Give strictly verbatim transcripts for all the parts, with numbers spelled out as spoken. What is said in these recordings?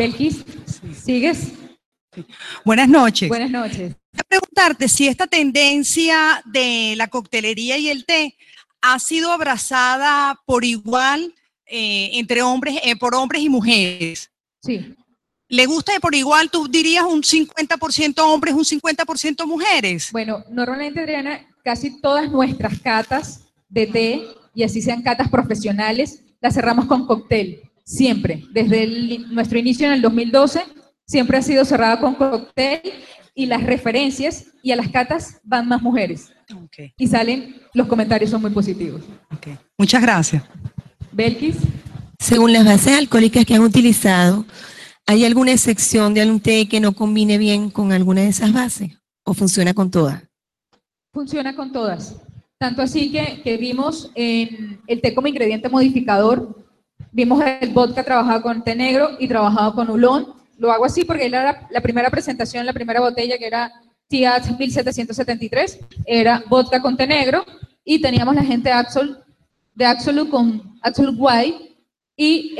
Belkis, ¿sigues? Sí. Buenas noches. Buenas noches. Quería preguntarte si esta tendencia de la coctelería y el té ha sido abrazada por igual eh, entre hombres, eh, por hombres y mujeres. Sí. ¿Le gusta por igual, tú dirías, un cincuenta por ciento hombres, un cincuenta por ciento mujeres? Bueno, normalmente, Adriana, casi todas nuestras catas de té, y así sean catas profesionales, las cerramos con cóctel, siempre. Desde el, nuestro inicio en el dos mil doce, siempre ha sido cerrada con cóctel, y las referencias y a las catas van más mujeres. Okay. Y salen, los comentarios son muy positivos. Okay. Muchas gracias. Belkis. Según las bases alcohólicas que han utilizado, ¿hay alguna excepción de algún té que no combine bien con alguna de esas bases? ¿O funciona con todas? Funciona con todas. Tanto así que, que vimos en el té como ingrediente modificador, vimos el vodka trabajado con té negro y trabajado con oolong. Lo hago así porque era la, la primera presentación, la primera botella, que era T A T mil setecientos setenta y tres, era vodka con té negro, y teníamos la gente Absol, de Absolute con Absolute White, y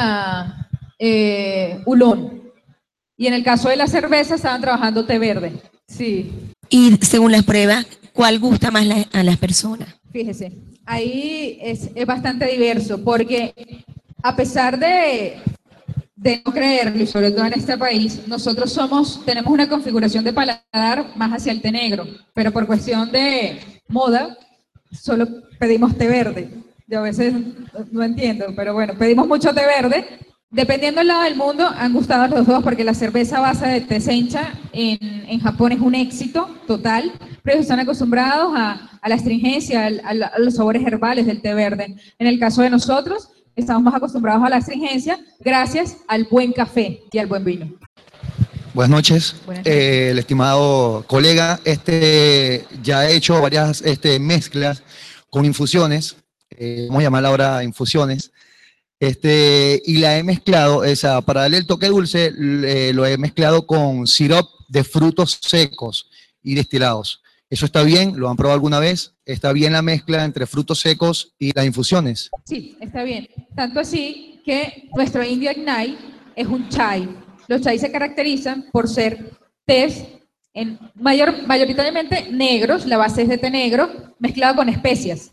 era eh, oolong. Y en el caso de la cerveza estaban trabajando té verde. Sí. Y según las pruebas, ¿cuál gusta más la, a las personas? Fíjese, ahí es, es bastante diverso, porque a pesar de, de no creerlo, y sobre todo en este país, nosotros somos, tenemos una configuración de paladar más hacia el té negro, pero por cuestión de moda, solo pedimos té verde. Yo a veces no entiendo, pero bueno, pedimos mucho té verde. Dependiendo del lado del mundo, han gustado los dos, porque la cerveza a base de té sencha en, en Japón es un éxito total, pero ellos están acostumbrados a, a la astringencia, a, a los sabores herbales del té verde. En el caso de nosotros, estamos más acostumbrados a la astringencia gracias al buen café y al buen vino. Buenas noches. Buenas noches. Eh, el estimado colega, este, ya ha hecho varias este, mezclas con infusiones, eh, vamos a llamarla ahora infusiones, este, y la he mezclado, o sea, para darle el toque dulce, eh, lo he mezclado con sirope de frutos secos y destilados. ¿Eso está bien? ¿Lo han probado alguna vez? ¿Está bien la mezcla entre frutos secos y las infusiones? Sí, está bien. Tanto así que nuestro India Ignite es un chai. Los chai se caracterizan por ser tés en mayor, mayoritariamente negros, la base es de té negro, mezclado con especias,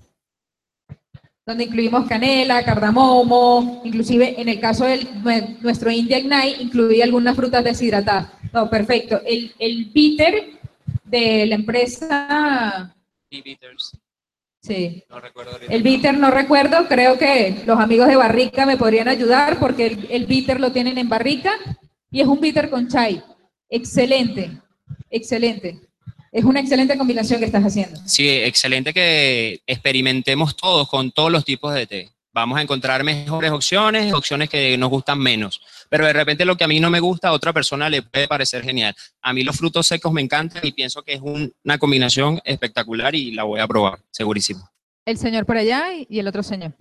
donde incluimos canela, cardamomo, inclusive en el caso de nuestro India Ignite, incluía algunas frutas deshidratadas. No, perfecto. El, el bitter de la empresa... Bitters. Sí. No recuerdo. El bitter no recuerdo, creo que los amigos de Barrica me podrían ayudar, porque el, el bitter lo tienen en Barrica, y es un bitter con chai. Excelente, excelente. Es una excelente combinación que estás haciendo. Sí, excelente que experimentemos todos con todos los tipos de té. Vamos a encontrar mejores opciones, opciones que nos gustan menos. Pero de repente lo que a mí no me gusta, a otra persona le puede parecer genial. A mí los frutos secos me encantan y pienso que es un, una combinación espectacular y la voy a probar, segurísimo. El señor por allá y, y el otro señor.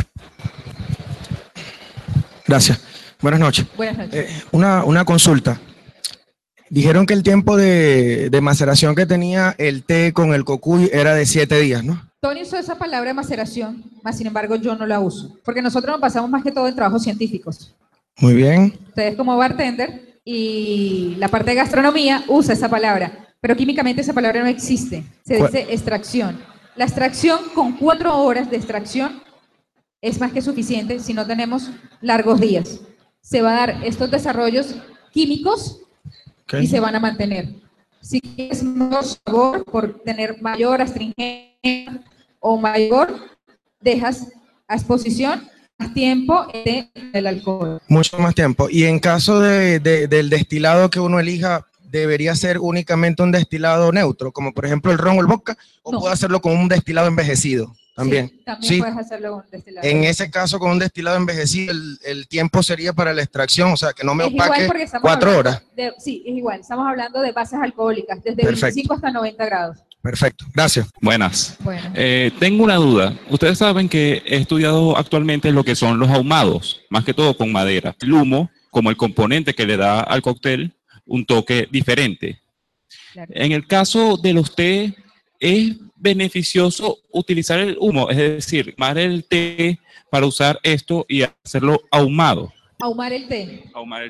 Gracias. Buenas noches. Buenas noches. Eh, una, una consulta. Dijeron que el tiempo de, de maceración que tenía el té con el cocuy era de siete días, ¿no? Tony usó esa palabra maceración, más sin embargo yo no la uso, porque nosotros nos basamos más que todo en trabajos científicos. Muy bien. Ustedes como bartender y la parte de gastronomía usa esa palabra, pero químicamente esa palabra no existe, se dice extracción. La extracción con cuatro horas de extracción es más que suficiente si no tenemos largos días. Se va a dar estos desarrollos químicos okay. y se van a mantener. Si quieres mayor sabor por tener mayor astringencia o mayor, dejas a exposición más tiempo del alcohol. Mucho más tiempo. Y en caso de, de, del destilado que uno elija, ¿debería ser únicamente un destilado neutro, como por ejemplo el ron o el vodka, o no. puedo hacerlo con un destilado envejecido? También. Sí, también ¿Sí? puedes hacerlo con un destilado. En ese caso, con un destilado envejecido, el, el tiempo sería para la extracción, o sea, que no me es opaque cuatro horas. De, sí, es igual. Estamos hablando de bases alcohólicas, desde Perfecto. veinticinco hasta noventa grados. Perfecto, gracias. Buenas. Bueno. Eh, tengo una duda. Ustedes saben que he estudiado actualmente lo que son los ahumados, más que todo con madera. El humo, como el componente que le da al cóctel un toque diferente. Claro. En el caso de los té, ¿es beneficioso utilizar el humo? Es decir, ahumar el té para usar esto y hacerlo ahumado. ¿Ahumar el té? Ahumar el té.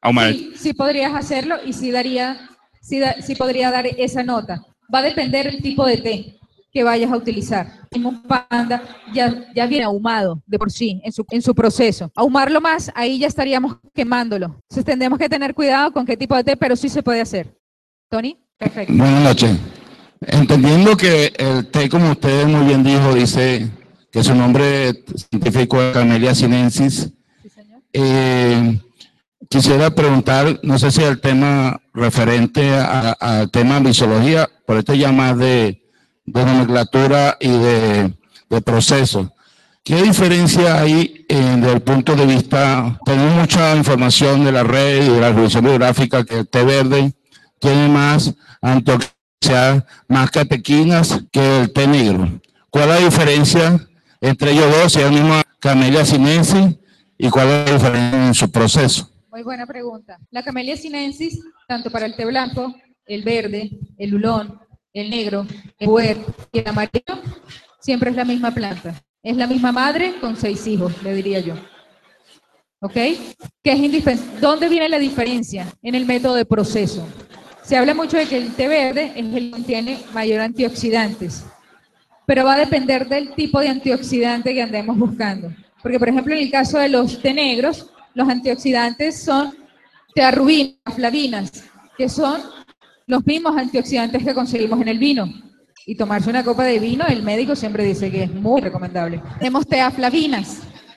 ahumar. Sí, sí podrías hacerlo y sí, daría, sí, da, sí podría dar esa nota. Va a depender del tipo de té que vayas a utilizar. Un panda ya, ya viene ahumado de por sí en su, en su proceso. Ahumarlo más, ahí ya estaríamos quemándolo. Entonces tendremos que tener cuidado con qué tipo de té, pero sí se puede hacer. ¿Tony? Perfecto. Buenas noches. Entendiendo que el té, como usted muy bien dijo, dice que su nombre científico es Camellia sinensis. Sí, señor. Eh, quisiera preguntar, no sé si el tema referente al tema mixología, por este ya más de de nomenclatura y de, de proceso. ¿Qué diferencia hay eh, desde el punto de vista? Tenemos mucha información de la red y de la Revolución Bibliográfica que el té verde tiene más antioxidantes, más catequinas que el té negro. ¿Cuál es la diferencia entre ellos dos? Si es la misma Camellia sinensis, ¿y cuál es la diferencia en su proceso? Muy buena pregunta. La Camellia sinensis, tanto para el té blanco, el verde, el ulón, el negro, el puer y el amarillo, siempre es la misma planta. Es la misma madre con seis hijos, le diría yo. ¿Ok? ¿Qué es indispensable? ¿Dónde viene la diferencia? En el método de proceso. Se habla mucho de que el té verde es el que tiene mayor antioxidantes, pero va a depender del tipo de antioxidante que andemos buscando. Porque, por ejemplo, en el caso de los té negros, los antioxidantes son tearrubinas, flavinas, que son los mismos antioxidantes que conseguimos en el vino. Y tomarse una copa de vino, el médico siempre dice que es muy recomendable. Tenemos teaflavinas,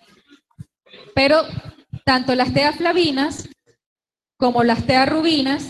pero tanto las teaflavinas como las tearrubinas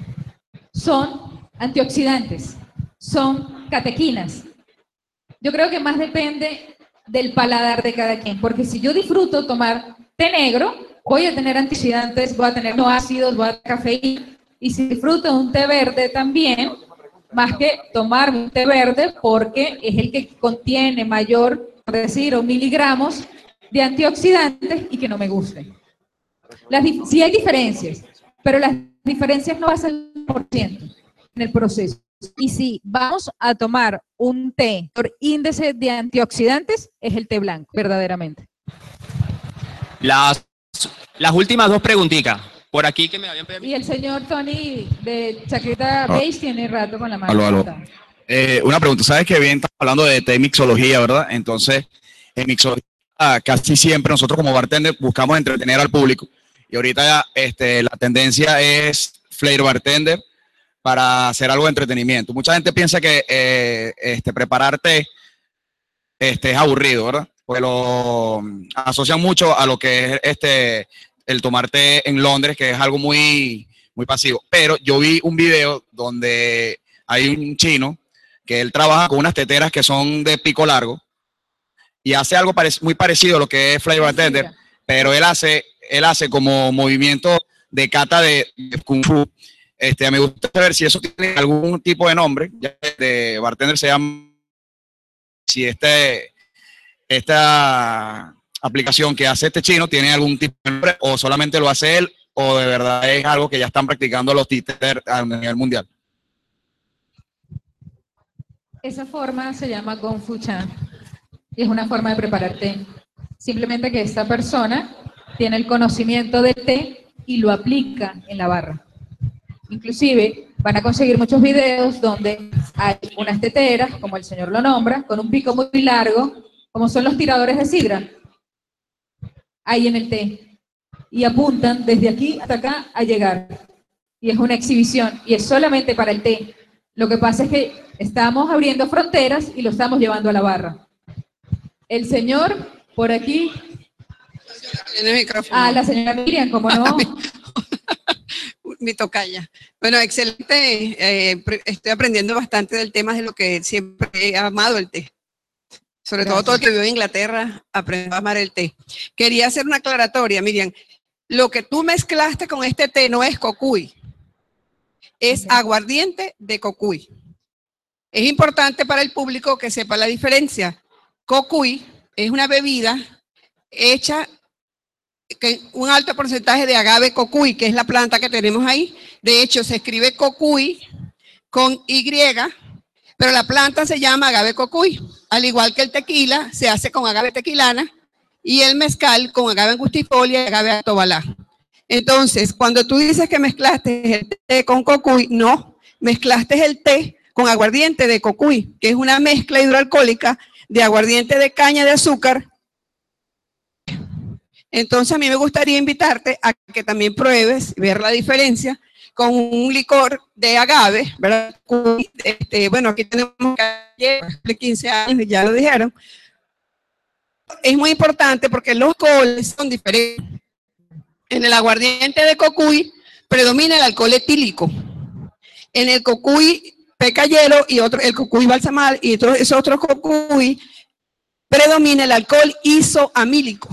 son antioxidantes, son catequinas. Yo creo que más depende del paladar de cada quien, porque si yo disfruto tomar té negro, voy a tener antioxidantes, voy a tener no ácidos, voy a tener cafeína. Y si disfruto un té verde también, más que tomar un té verde, porque es el que contiene mayor, por decir, o miligramos de antioxidantes y que no me guste. Las, sí hay diferencias, pero las diferencias no pasan al cien por ciento en el proceso. Y si vamos a tomar un té por índice de antioxidantes, es el té blanco, verdaderamente. Las, las últimas dos preguntitas. Por aquí que me habían pedido. Y el señor Tony de Chaqueta Ah. Beige tiene rato con la mano. Aló, aló. Eh, una pregunta, sabes que bien estamos hablando de té mixología, ¿verdad? Entonces, en mixología casi siempre nosotros como bartender buscamos entretener al público. Y ahorita este, la tendencia es flavor bartender para hacer algo de entretenimiento. Mucha gente piensa que eh, este, preparar té este, es aburrido, ¿verdad? Porque lo asocian mucho a lo que es este... el tomar té en Londres, que es algo muy, muy pasivo. Pero yo vi un video donde hay un chino que él trabaja con unas teteras que son de pico largo y hace algo parec muy parecido a lo que es flavor bartender, pero él hace, él hace como movimiento de kata de, de Kung Fu. Este, me gusta saber si eso tiene algún tipo de nombre. Ya de bartender se llama, si este, esta aplicación que hace este chino tiene algún tipo de nombre, o solamente lo hace él, o de verdad es algo que ya están practicando los títeres a nivel mundial. Esa forma se llama Gong Fu Chan y es una forma de preparar té. Simplemente que esta persona tiene el conocimiento del té y lo aplica en la barra. Inclusive van a conseguir muchos videos donde hay unas teteras, como el señor lo nombra, con un pico muy largo, como son los tiradores de sidra, ahí en el té, y apuntan desde aquí hasta acá a llegar. Y es una exhibición, y es solamente para el té. Lo que pasa es que estamos abriendo fronteras y lo estamos llevando a la barra. El señor, por aquí... Tiene el micrófono. Ah, la señora Miriam, ¿cómo no? Mi tocaya. Bueno, excelente. Eh, estoy aprendiendo bastante del tema de lo que siempre he amado el té. Sobre Gracias. todo todo el que vive en Inglaterra aprendió a amar el té. Quería hacer una aclaratoria, Miriam. Lo que tú mezclaste con este té no es cocuy, es okay. aguardiente de cocuy. Es importante para el público que sepa la diferencia. Cocuy es una bebida hecha con un alto porcentaje de agave cocuy, que es la planta que tenemos ahí. De hecho, se escribe cocuy con Y, pero la planta se llama agave cocuy. Al igual que el tequila, se hace con agave tequilana y el mezcal con agave angustifolia y agave atobalá. Entonces, cuando tú dices que mezclaste el té con cocuy, no, mezclaste el té con aguardiente de cocuy, que es una mezcla hidroalcohólica de aguardiente de caña de azúcar. Entonces, a mí me gustaría invitarte a que también pruebes, ver la diferencia con un licor de agave, ¿verdad? Este, bueno, aquí tenemos de quince años, ya lo dijeron. Es muy importante porque los alcoholes son diferentes. En el aguardiente de cocuy predomina el alcohol etílico. En el cocuy pecayero y otro, el cocuy balsamal y todos esos otros cocuy predomina el alcohol isoamílico,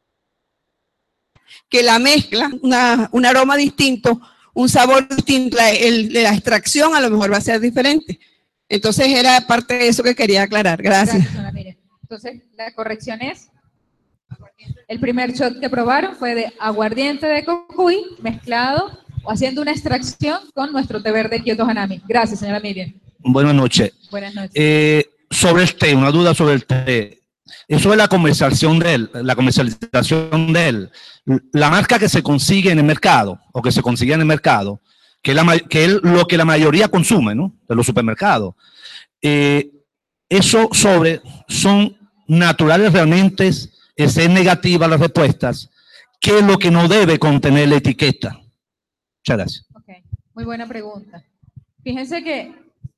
que la mezcla, una, un aroma distinto, un sabor distinto, la, el, la extracción a lo mejor va a ser diferente. Entonces era parte de eso que quería aclarar. Gracias. Gracias. Entonces la corrección es, el primer shot que probaron fue de aguardiente de cocuy mezclado o haciendo una extracción con nuestro té verde Kyoto Hanami. Gracias, señora Miriam. Buenas noches. Buenas noches. Eh, sobre el té, una duda sobre el té. Eso es la comercialización de él, la comercialización de él. La marca que se consigue en el mercado, o que se consigue en el mercado, que es, la, que es lo que la mayoría consume, ¿no? De los supermercados. Eh, eso sobre, son naturales realmente, es, es negativa las respuestas. ¿Qué es lo que no debe contener la etiqueta? Muchas gracias. Okay. Muy buena pregunta. Fíjense que,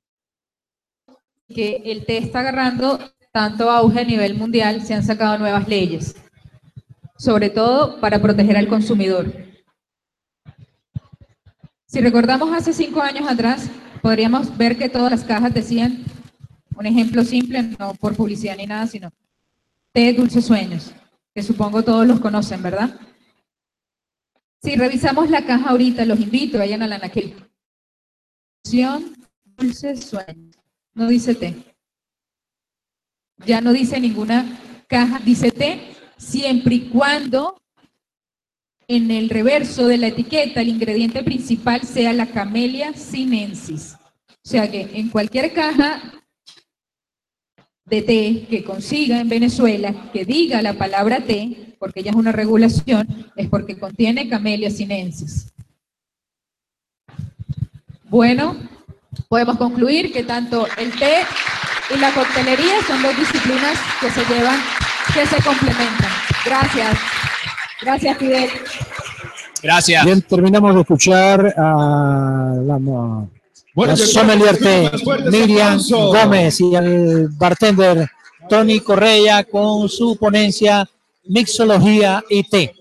que el té está agarrando tanto auge a nivel mundial, se han sacado nuevas leyes, sobre todo para proteger al consumidor. Si recordamos hace cinco años atrás, podríamos ver que todas las cajas decían, un ejemplo simple, no por publicidad ni nada, sino té Dulces Sueños, que supongo todos los conocen, ¿verdad? Si revisamos la caja ahorita, los invito, vayan a la anaquel. Dulces Sueños, no dice té. Ya no dice ninguna caja, dice té, siempre y cuando en el reverso de la etiqueta el ingrediente principal sea la Camellia sinensis. O sea que en cualquier caja de té que consiga en Venezuela, que diga la palabra té, porque ya es una regulación, es porque contiene Camellia sinensis. Bueno, podemos concluir que tanto el té y la coctelería son dos disciplinas que se llevan, que se complementan. Gracias. Gracias, Fidel. Gracias. Bien, terminamos de escuchar a la, la sommelier té Miriam Gómez y el bartender Tony Correa con su ponencia Mixología y té.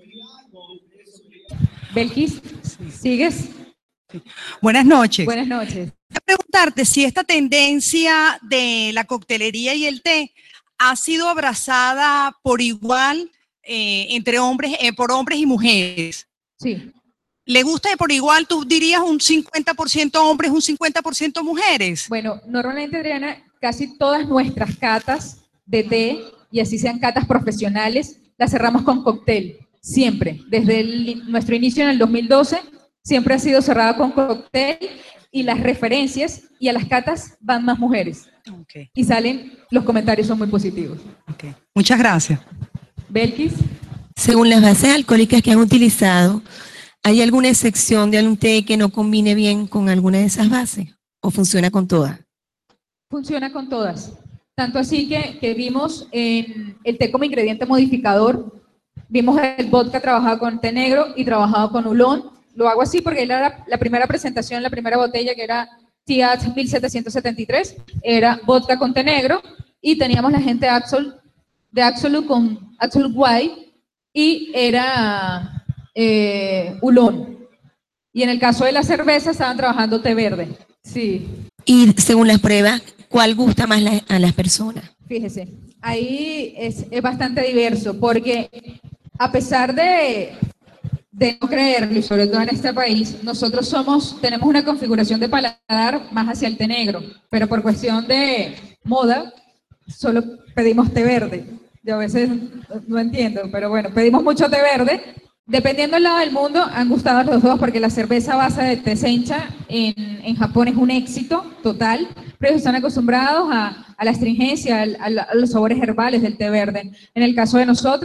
Belkis, ¿sigues? Buenas noches. Buenas noches. Quiero preguntarte si esta tendencia de la coctelería y el té ha sido abrazada por igual eh, entre hombres, eh, por hombres y mujeres. Sí. ¿Le gusta por igual? ¿Tú dirías un cincuenta por ciento hombres, un cincuenta por ciento mujeres? Bueno, normalmente, Adriana, casi todas nuestras catas de té, y así sean catas profesionales, las cerramos con cóctel, siempre. Desde el, nuestro inicio en el dos mil doce, siempre ha sido cerrada con cóctel, y las referencias y a las catas van más mujeres. Okay. Y salen, los comentarios son muy positivos. Okay. Muchas gracias. Belkis. Según las bases alcohólicas que han utilizado, ¿hay alguna excepción de algún té que no combine bien con alguna de esas bases? ¿O funciona con todas? Funciona con todas. Tanto así que, que vimos en el té como ingrediente modificador, vimos el vodka trabajado con té negro y trabajado con oolong. Lo hago así porque era la, la primera presentación, la primera botella, que era T A T mil setecientos setenta y tres, era vodka con té negro, y teníamos la gente Absolut, de Absolut con Absolut White, y era eh, oolong. Y en el caso de la cerveza estaban trabajando té verde. Sí. Y según las pruebas, ¿cuál gusta más la, a las personas? Fíjese, ahí es, es bastante diverso, porque a pesar de... de no creerlo, y sobre todo en este país, nosotros somos, tenemos una configuración de paladar más hacia el té negro, pero por cuestión de moda, solo pedimos té verde. Yo a veces no entiendo, pero bueno, pedimos mucho té verde. Dependiendo del lado del mundo, han gustado los dos, porque la cerveza a base de té sencha en, en Japón es un éxito total, pero ellos están acostumbrados a, a la astringencia, a, a los sabores herbales del té verde. En el caso de nosotros,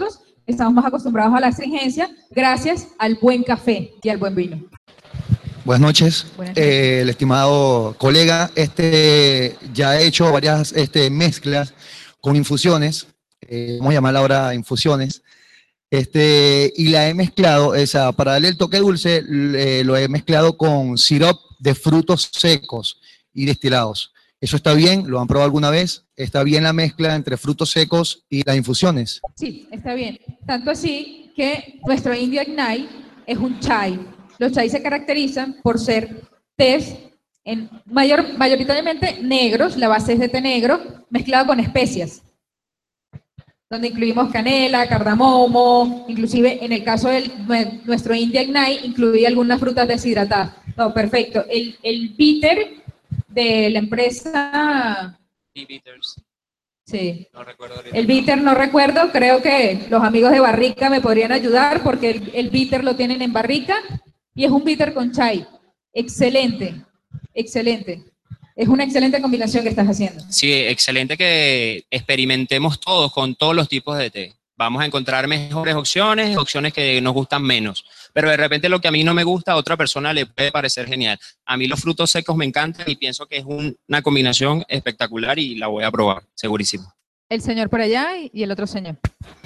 estamos más acostumbrados a la astringencia gracias al buen café y al buen vino. Buenas noches. Buenas noches. Eh, el estimado colega este, ya ha hecho varias este, mezclas con infusiones, eh, vamos a llamarla ahora infusiones, este, y la he mezclado, esa, para darle el toque dulce, eh, lo he mezclado con sirope de frutos secos y destilados. ¿Eso está bien? ¿Lo han probado alguna vez? ¿Está bien la mezcla entre frutos secos y las infusiones? Sí, está bien. Tanto así que nuestro India Ignite es un chai. Los chai se caracterizan por ser tés en mayor, mayoritariamente negros, la base es de té negro, mezclado con especias, donde incluimos canela, cardamomo, inclusive en el caso de nuestro India Ignite, incluía algunas frutas deshidratadas. No, perfecto. El, el bitter de la empresa... Bitters. Sí. No recuerdo ahorita. El bitter no recuerdo, creo que los amigos de Barrica me podrían ayudar porque el, el bitter lo tienen en Barrica y es un bitter con chai. Excelente, excelente. Es una excelente combinación que estás haciendo. Sí, excelente que experimentemos todos con todos los tipos de té. Vamos a encontrar mejores opciones, opciones que nos gustan menos. Pero de repente lo que a mí no me gusta, a otra persona le puede parecer genial. A mí los frutos secos me encantan y pienso que es un, una combinación espectacular y la voy a probar, segurísimo. El señor por allá y, y el otro señor.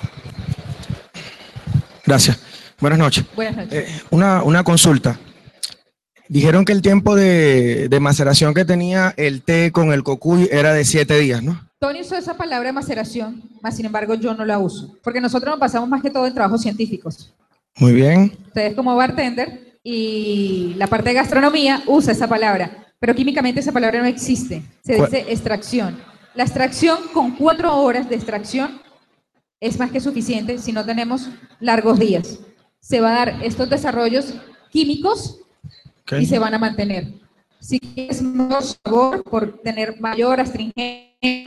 Gracias. Buenas noches. Buenas noches. Eh, una, una consulta. Dijeron que el tiempo de, de maceración que tenía el té con el cocuy era de siete días, ¿no? Tony usó esa palabra maceración, más sin embargo yo no la uso, porque nosotros nos basamos más que todo en trabajos científicos. Muy bien. Ustedes como bartender y la parte de gastronomía usa esa palabra, pero químicamente esa palabra no existe, se dice extracción. La extracción con cuatro horas de extracción es más que suficiente si no tenemos largos días. Se va a dar estos desarrollos químicos okay. y se van a mantener. Si quieres mayor sabor por tener mayor astringencia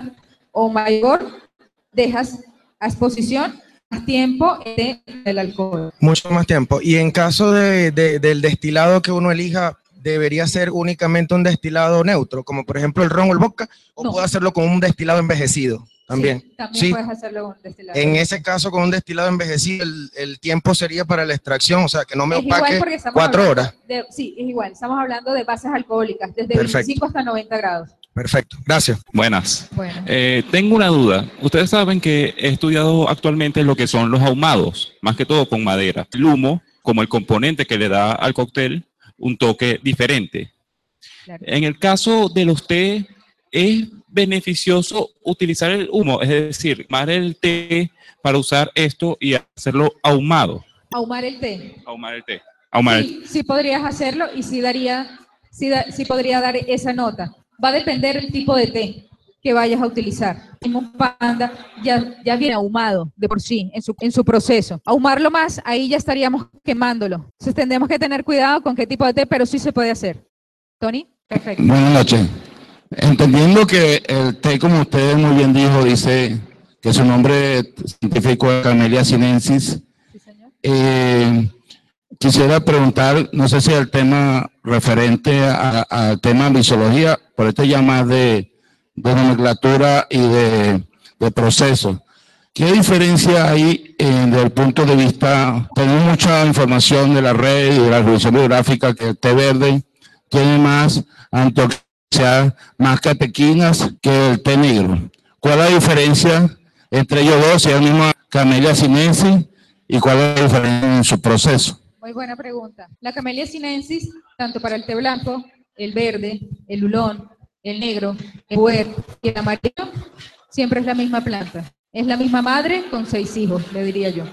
o mayor, dejas a exposición más tiempo del alcohol. Mucho más tiempo. Y en caso de, de, del destilado que uno elija, ¿debería ser únicamente un destilado neutro, como por ejemplo el ron o el vodka, o no. puedo hacerlo con un destilado envejecido también? Sí, también ¿Sí? puedes hacerlo con un destilado. En ese caso, con un destilado envejecido, el, el tiempo sería para la extracción, o sea, que no me es opaque cuatro horas. De, sí, es igual. Estamos hablando de bases alcohólicas, desde Perfecto. veinticinco hasta noventa grados. Perfecto, gracias. Buenas. Bueno. Eh, tengo una duda. Ustedes saben que he estudiado actualmente lo que son los ahumados, más que todo con madera. El humo, como el componente que le da al cóctel un toque diferente. Claro. En el caso de los té, ¿es beneficioso utilizar el humo? Es decir, ahumar el té para usar esto y hacerlo ahumado. Ahumar el té. Ahumar el té. Ahumar sí, el... sí podrías hacerlo y sí, daría, sí, da, sí podría dar esa nota. Va a depender del tipo de té que vayas a utilizar. Un panda ya, ya viene ahumado de por sí en su, en su proceso. Ahumarlo más, ahí ya estaríamos quemándolo. Entonces tendremos que tener cuidado con qué tipo de té, pero sí se puede hacer. ¿Tony? Perfecto. Buenas noches. Entendiendo que el té, como usted muy bien dijo, dice que su nombre científico es Camellia sinensis. Sí, señor. Eh, quisiera preguntar, no sé si el tema referente al tema mixología, por este ya más de, de nomenclatura y de, de proceso. ¿Qué diferencia hay eh, desde el punto de vista? Tenemos mucha información de la red y de la evolución biográfica que el té verde tiene más antioxidantes, más catequinas que el té negro. ¿Cuál es la diferencia entre ellos dos? Si es el mismo Camellia sinensis, ¿y cuál es la diferencia en su proceso? Muy buena pregunta. La Camellia sinensis, tanto para el té blanco, el verde, el ulón, el negro, el puer y el amarillo, siempre es la misma planta. Es la misma madre con seis hijos, le diría yo.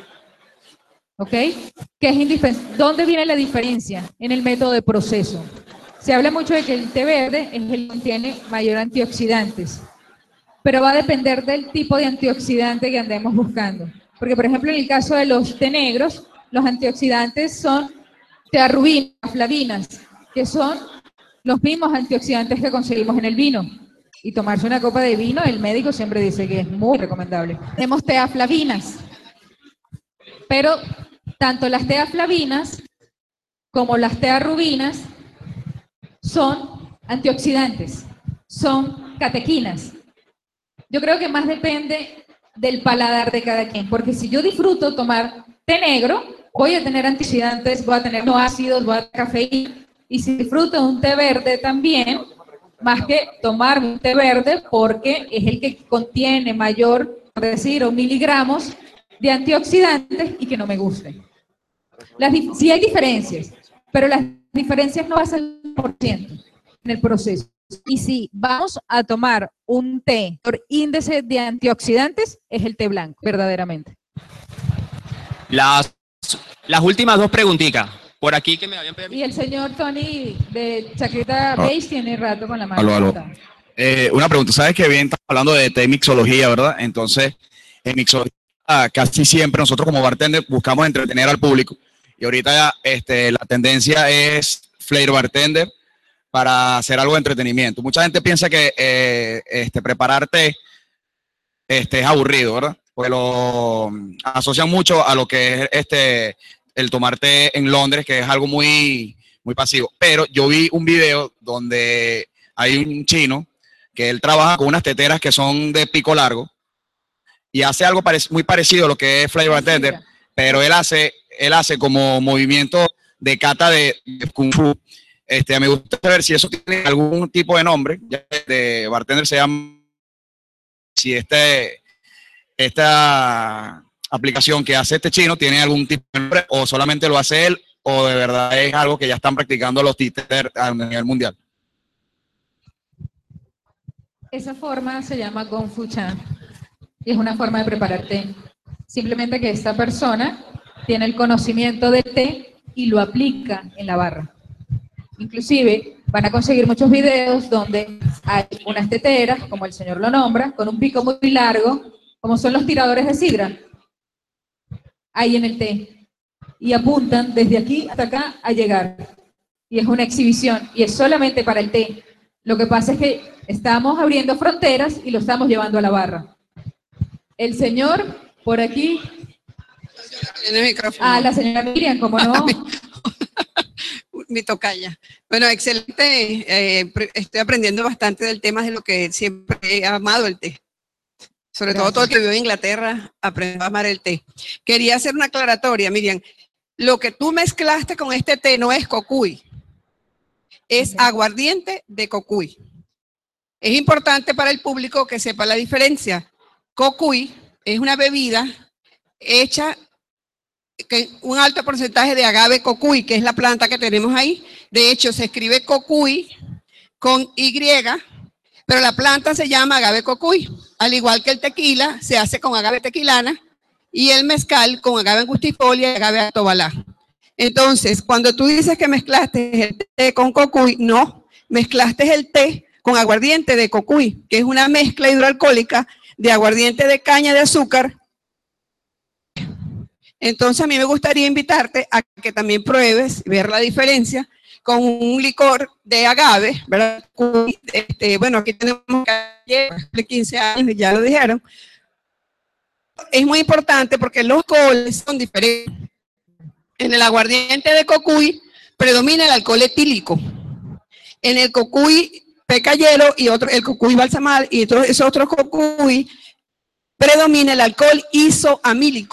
¿Ok? ¿Qué es indispensable? ¿Dónde viene la diferencia? En el método de proceso. Se habla mucho de que el té verde es el que tiene mayor antioxidantes, pero va a depender del tipo de antioxidante que andemos buscando. Porque, por ejemplo, en el caso de los té negros, los antioxidantes son tearrubinas, flavinas, que son los mismos antioxidantes que conseguimos en el vino. Y tomarse una copa de vino, el médico siempre dice que es muy recomendable. Tenemos teaflavinas, pero tanto las teaflavinas como las tearrubinas son antioxidantes, son catequinas. Yo creo que más depende del paladar de cada quien, porque si yo disfruto tomar té negro, voy a tener antioxidantes, voy a tener no ácidos, voy a tener cafeína, y si disfruto un té verde también, más que tomar un té verde, porque es el que contiene mayor, por decir, o miligramos de antioxidantes y que no me guste. Las, sí hay diferencias, pero las diferencias no pasan al por ciento en el proceso. Y si vamos a tomar un té por índice de antioxidantes, es el té blanco, verdaderamente. Las, las últimas dos preguntitas. Por aquí que me habían pedido. Y el señor Tony de chaqueta beige tiene rato con la mano. Aló, aló. Eh, una pregunta, ¿sabes que bien estamos hablando de té mixología, verdad? Entonces, en mixología casi siempre nosotros como bartender buscamos entretener al público. Y ahorita ya, este, la tendencia es flair bartender para hacer algo de entretenimiento. Mucha gente piensa que eh, este, preparar té este, es aburrido, ¿verdad? Pues lo asocian mucho a lo que es este, el tomar té en Londres, que es algo muy, muy pasivo. Pero yo vi un video donde hay un chino que él trabaja con unas teteras que son de pico largo y hace algo pare muy parecido a lo que es flair bartender, pero él hace, él hace como movimiento de kata de, de kung fu. Este, me gusta saber si eso tiene algún tipo de nombre, ya de bartender se llama, si este, esta aplicación que hace este chino tiene algún tipo de nombre, o solamente lo hace él, o de verdad es algo que ya están practicando los títeres a nivel mundial. Esa forma se llama Gong Fu Chan y es una forma de preparar té. Simplemente que esta persona tiene el conocimiento del té y lo aplica en la barra. Inclusive van a conseguir muchos videos donde hay unas teteras, como el señor lo nombra, con un pico muy largo, como son los tiradores de sidra, ahí en el té. Y apuntan desde aquí hasta acá a llegar. Y es una exhibición, y es solamente para el té. Lo que pasa es que estamos abriendo fronteras y lo estamos llevando a la barra. El señor, por aquí... Tiene micrófono. Ah, la señora Miriam, ¿cómo no? Mi tocaya. Bueno, excelente. Eh, estoy aprendiendo bastante del tema de lo que siempre he amado el té. Sobre Gracias. todo todo el que vive en Inglaterra aprendió a amar el té. Quería hacer una aclaratoria, Miriam. Lo que tú mezclaste con este té no es cocuy, es okay. aguardiente de cocuy. Es importante para el público que sepa la diferencia. Cocuy es una bebida hecha que un alto porcentaje de agave cocuy, que es la planta que tenemos ahí. De hecho, se escribe cocuy con Y, pero la planta se llama agave cocuy. Al igual que el tequila, se hace con agave tequilana y el mezcal con agave angustifolia y agave atobalá. Entonces, cuando tú dices que mezclaste el té con cocuy, no, mezclaste el té con aguardiente de cocuy, que es una mezcla hidroalcohólica de aguardiente de caña de azúcar. Entonces a mí me gustaría invitarte a que también pruebes, ver la diferencia con un licor de agave, ¿verdad? Este, bueno, aquí tenemos que quince años, ya lo dijeron. Es muy importante porque los alcoholes son diferentes. En el aguardiente de cocuy predomina el alcohol etílico. En el cocuy pecayero y otro, el cocuy balsamar y todos esos otros cocuy predomina el alcohol isoamílico,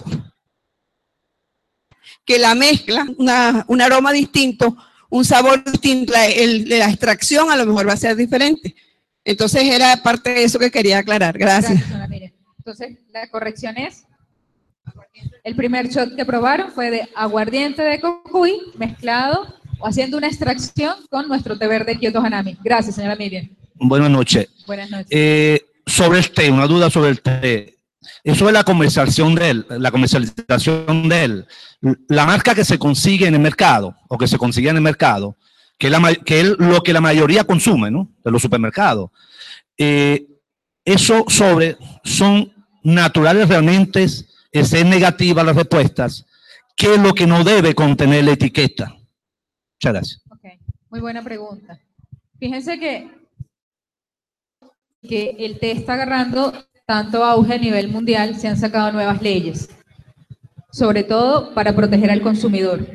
que la mezcla, una, un aroma distinto, un sabor distinto, la, el, la extracción a lo mejor va a ser diferente. Entonces era parte de eso que quería aclarar. Gracias. Gracias. Entonces la corrección es, el primer shot que probaron fue de aguardiente de cocuy mezclado o haciendo una extracción con nuestro té verde Kyoto Hanami. Gracias, señora Miriam. Buenas noches. Buenas noches. Eh, sobre el té, una duda sobre el té. Eso es la comercialización de él, la comercialización de él. La marca que se consigue en el mercado, o que se consigue en el mercado, que es, la, que es lo que la mayoría consume, ¿no? De los supermercados. Eh, eso sobre, son naturales realmente, es, es negativa las respuestas. ¿Qué es lo que no debe contener la etiqueta? Muchas gracias. Okay. Muy buena pregunta. Fíjense que, que el té está agarrando tanto auge a nivel mundial, se han sacado nuevas leyes, sobre todo para proteger al consumidor.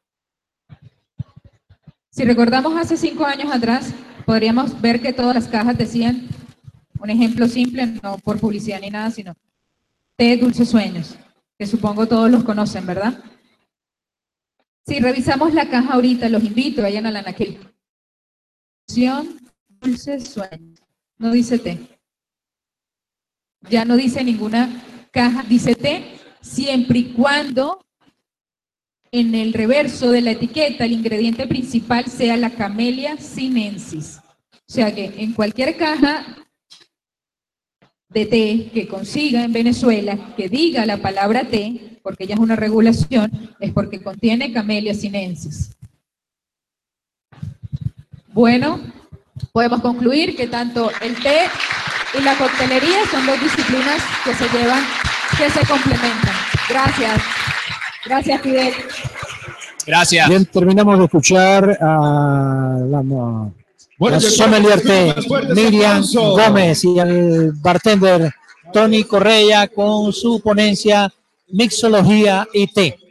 Si recordamos hace cinco años atrás, podríamos ver que todas las cajas decían, un ejemplo simple, no por publicidad ni nada, sino té Dulces Sueños, que supongo todos los conocen, ¿verdad? Si revisamos la caja ahorita, los invito, vayan a la anaquel. Dulces Sueños. No dice té. Ya no dice ninguna caja, dice té, siempre y cuando en el reverso de la etiqueta el ingrediente principal sea la Camellia sinensis. O sea que en cualquier caja de té que consiga en Venezuela, que diga la palabra té, porque ya es una regulación, es porque contiene Camellia sinensis. Bueno, podemos concluir que tanto el té y la coctelería son dos disciplinas que se llevan, que se complementan. Gracias. Gracias, Fidel. Gracias. Bien, terminamos de escuchar a la, la sommelier té Miriam Gómez y al bartender Tony Correa con su ponencia Mixología y té.